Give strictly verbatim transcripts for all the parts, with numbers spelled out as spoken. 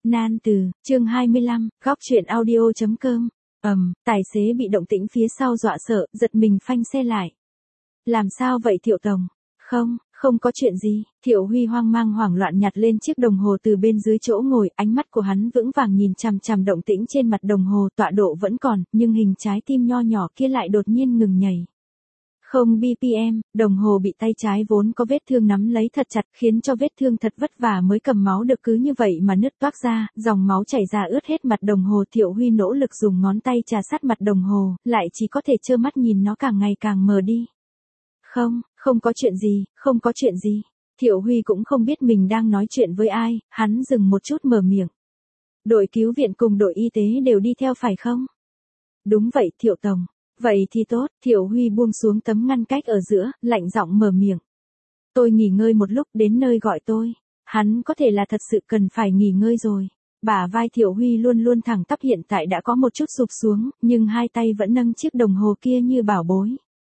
Nan từ, chương hai mươi lăm, góc truyện audio.com. Ầm, tài xế bị động tĩnh phía sau dọa sợ, giật mình phanh xe lại. Làm sao vậy Thiệu Tổng? Không, không có chuyện gì. Thiệu Huy hoang mang hoảng loạn nhặt lên chiếc đồng hồ từ bên dưới chỗ ngồi, ánh mắt của hắn vững vàng nhìn chằm chằm động tĩnh trên mặt đồng hồ, tọa độ vẫn còn, nhưng hình trái tim nho nhỏ kia lại đột nhiên ngừng nhảy. Không bê pê em, đồng hồ bị tay trái vốn có vết thương nắm lấy thật chặt, khiến cho vết thương thật vất vả mới cầm máu được cứ như vậy mà nứt toác ra, dòng máu chảy ra ướt hết mặt đồng hồ. Thiệu Huy nỗ lực dùng ngón tay chà sát mặt đồng hồ, lại chỉ có thể trơ mắt nhìn nó càng ngày càng mờ đi. Không, không có chuyện gì, không có chuyện gì. Thiệu Huy cũng không biết mình đang nói chuyện với ai, hắn dừng một chút mở miệng. Đội cứu viện cùng đội y tế đều đi theo phải không? Đúng vậy Thiệu Tổng. Vậy thì tốt. Thiệu Huy buông xuống tấm ngăn cách ở giữa, lạnh giọng mở miệng. Tôi nghỉ ngơi một lúc, đến nơi gọi tôi. Hắn có thể là thật sự cần phải nghỉ ngơi rồi. Bả vai Thiệu Huy luôn luôn thẳng tắp, hiện tại đã có một chút sụp xuống, nhưng hai tay vẫn nâng chiếc đồng hồ kia như bảo bối.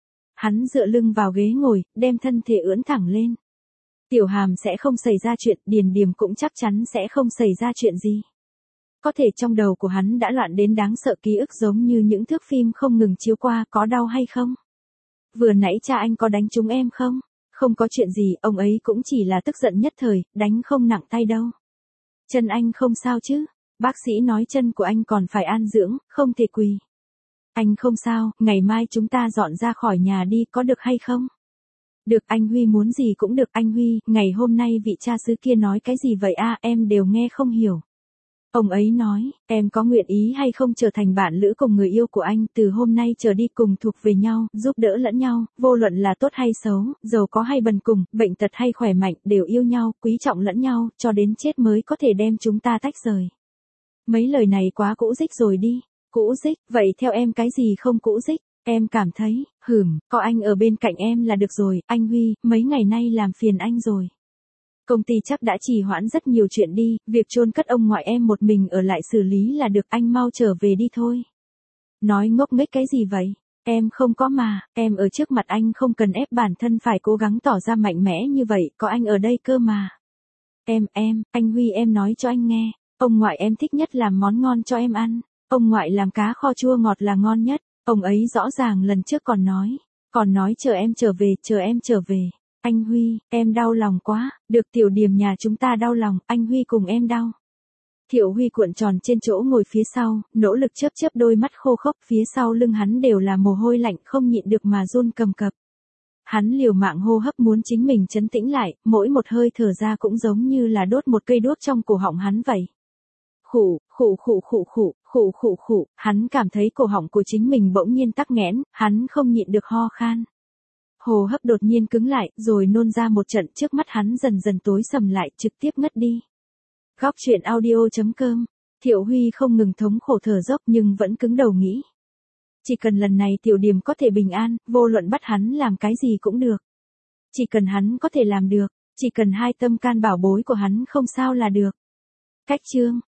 Hắn dựa lưng vào ghế ngồi, đem thân thể ưỡn thẳng lên. Tiểu Hàm sẽ không xảy ra chuyện, Điền Điềm cũng chắc chắn sẽ không xảy ra chuyện gì. Có thể trong đầu của hắn đã loạn đến đáng sợ, ký ức giống như những thước phim không ngừng chiếu qua. Có đau hay không? Vừa nãy cha anh có đánh trúng em không? Không có chuyện gì, ông ấy cũng chỉ là tức giận nhất thời, đánh không nặng tay đâu. Chân anh không sao chứ? Bác sĩ nói chân của anh còn phải an dưỡng, không thể quỳ. Anh không sao, ngày mai chúng ta dọn ra khỏi nhà đi, có được hay không? Được, anh Huy muốn gì cũng được. Anh Huy, ngày hôm nay vị cha xứ kia nói cái gì vậy a? Em đều nghe không hiểu. Ông ấy nói, em có nguyện ý hay không trở thành bạn lữ cùng người yêu của anh, từ hôm nay trở đi cùng thuộc về nhau, giúp đỡ lẫn nhau, vô luận là tốt hay xấu, giàu có hay bần cùng, bệnh tật hay khỏe mạnh, đều yêu nhau, quý trọng lẫn nhau, cho đến chết mới có thể đem chúng ta tách rời. Mấy lời này quá cũ rích rồi đi. Cũ rích, vậy theo em cái gì không cũ rích? Em cảm thấy, hửm, có anh ở bên cạnh em là được rồi. Anh Huy, mấy ngày nay làm phiền anh rồi. Công ty chắc đã trì hoãn rất nhiều chuyện đi, việc chôn cất ông ngoại em một mình ở lại xử lý là được, anh mau trở về đi thôi. Nói ngốc nghếch cái gì vậy? Em không có mà, em ở trước mặt anh không cần ép bản thân phải cố gắng tỏ ra mạnh mẽ như vậy, có anh ở đây cơ mà. Em, em, anh Huy em nói cho anh nghe, ông ngoại em thích nhất làm món ngon cho em ăn. Ông ngoại làm cá kho chua ngọt là ngon nhất, ông ấy rõ ràng lần trước còn nói, còn nói chờ em trở về, chờ em trở về. Anh Huy, em đau lòng quá, được Tiểu Điềm nhà chúng ta đau lòng, anh Huy cùng em đau. Thiệu Huy cuộn tròn trên chỗ ngồi phía sau, nỗ lực chớp chớp đôi mắt khô khốc, phía sau lưng hắn đều là mồ hôi lạnh, không nhịn được mà run cầm cập. Hắn liều mạng hô hấp muốn chính mình trấn tĩnh lại, mỗi một hơi thở ra cũng giống như là đốt một cây đuốc trong cổ họng hắn vậy. Khụ, khụ khụ khụ khụ, khụ khụ khụ, hắn cảm thấy cổ họng của chính mình bỗng nhiên tắc nghẽn, hắn không nhịn được ho khan. Hô hấp đột nhiên cứng lại, rồi nôn ra một trận, trước mắt hắn dần dần tối sầm lại, trực tiếp ngất đi. Góc truyện audio.com. Thiệu Huy không ngừng thống khổ thở dốc nhưng vẫn cứng đầu nghĩ. Chỉ cần lần này Tiểu Điềm có thể bình an, vô luận bắt hắn làm cái gì cũng được. Chỉ cần hắn có thể làm được, chỉ cần hai tâm can bảo bối của hắn không sao là được. Cách chương.